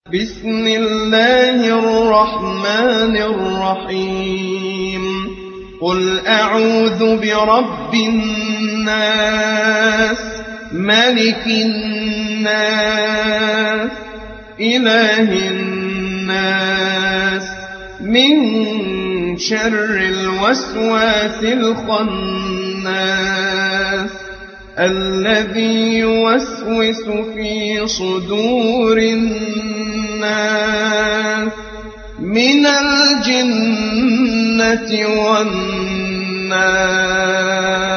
بسم الله الرحمن الرحيم قل أعوذ برب الناس ملك الناس إله الناس من شر الوسواس الخناس الذي يوسوس في صدور الناس من الجنة والناس.